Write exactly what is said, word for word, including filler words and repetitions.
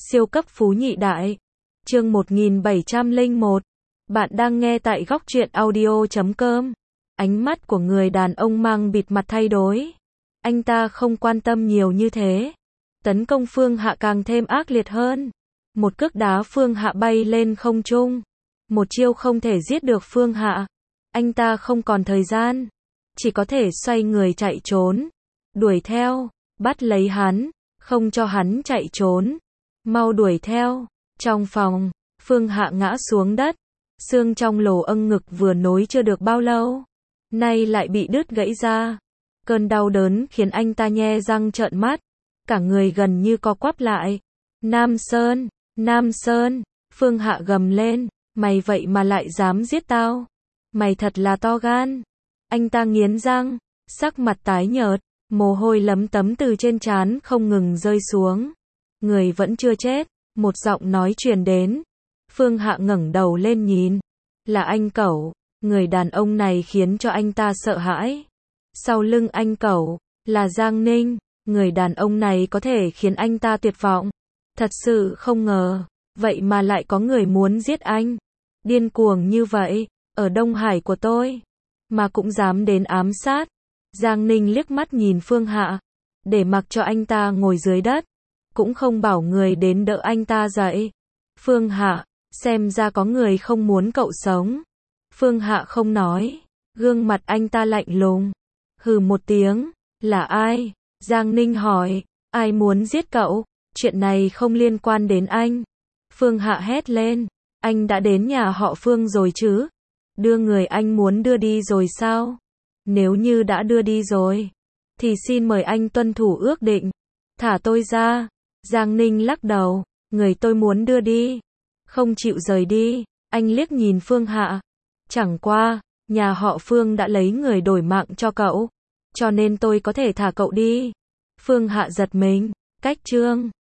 Siêu cấp phú nhị đại. Chương một nghìn bảy trăm lẻ một. Bạn đang nghe tại góc truyện audio chấm com. Ánh mắt của người đàn ông mang bịt mặt thay đổi. Anh ta không quan tâm nhiều như thế. Tấn công Phương Hạ càng thêm ác liệt hơn. Một cước đá Phương Hạ bay lên không trung. Một chiêu không thể giết được Phương Hạ. Anh ta không còn thời gian. Chỉ có thể xoay người chạy trốn. Đuổi theo, bắt lấy hắn, không cho hắn chạy trốn. Mau đuổi theo. Trong phòng, Phương Hạ ngã xuống đất. Xương trong lỗ âng ngực vừa nối chưa được bao lâu, nay lại bị đứt gãy ra. Cơn đau đớn khiến anh ta nhe răng trợn mắt. Cả người gần như co quắp lại. Nam Sơn, Nam Sơn, Phương Hạ gầm lên. Mày vậy mà lại dám giết tao. Mày thật là to gan. Anh ta nghiến răng, sắc mặt tái nhợt, mồ hôi lấm tấm từ trên trán không ngừng rơi xuống. Người vẫn chưa chết, một giọng nói truyền đến. Phương Hạ ngẩng đầu lên nhìn. Là anh Cẩu. Người đàn ông này khiến cho anh ta sợ hãi. Sau lưng anh Cẩu, là Giang Ninh. Người đàn ông này có thể khiến anh ta tuyệt vọng. Thật sự không ngờ, vậy mà lại có người muốn giết anh. Điên cuồng như vậy, ở Đông Hải của tôi, mà cũng dám đến ám sát. Giang Ninh liếc mắt nhìn Phương Hạ, để mặc cho anh ta ngồi dưới đất, cũng không bảo người đến đỡ anh ta dậy. Phương Hạ, xem ra có người không muốn cậu sống. Phương Hạ không nói, gương mặt anh ta lạnh lùng. Hừ một tiếng, là ai? Giang Ninh hỏi, ai muốn giết cậu? Chuyện này không liên quan đến anh. Phương Hạ hét lên, anh đã đến nhà họ Phương rồi chứ? Đưa người anh muốn đưa đi rồi sao? Nếu như đã đưa đi rồi, thì xin mời anh tuân thủ ước định. Thả tôi ra. Giang Ninh lắc đầu, người tôi muốn đưa đi, không chịu rời đi. Anh liếc nhìn Phương Hạ. Chẳng qua, nhà họ Phương đã lấy người đổi mạng cho cậu, cho nên tôi có thể thả cậu đi. Phương Hạ giật mình, cách chương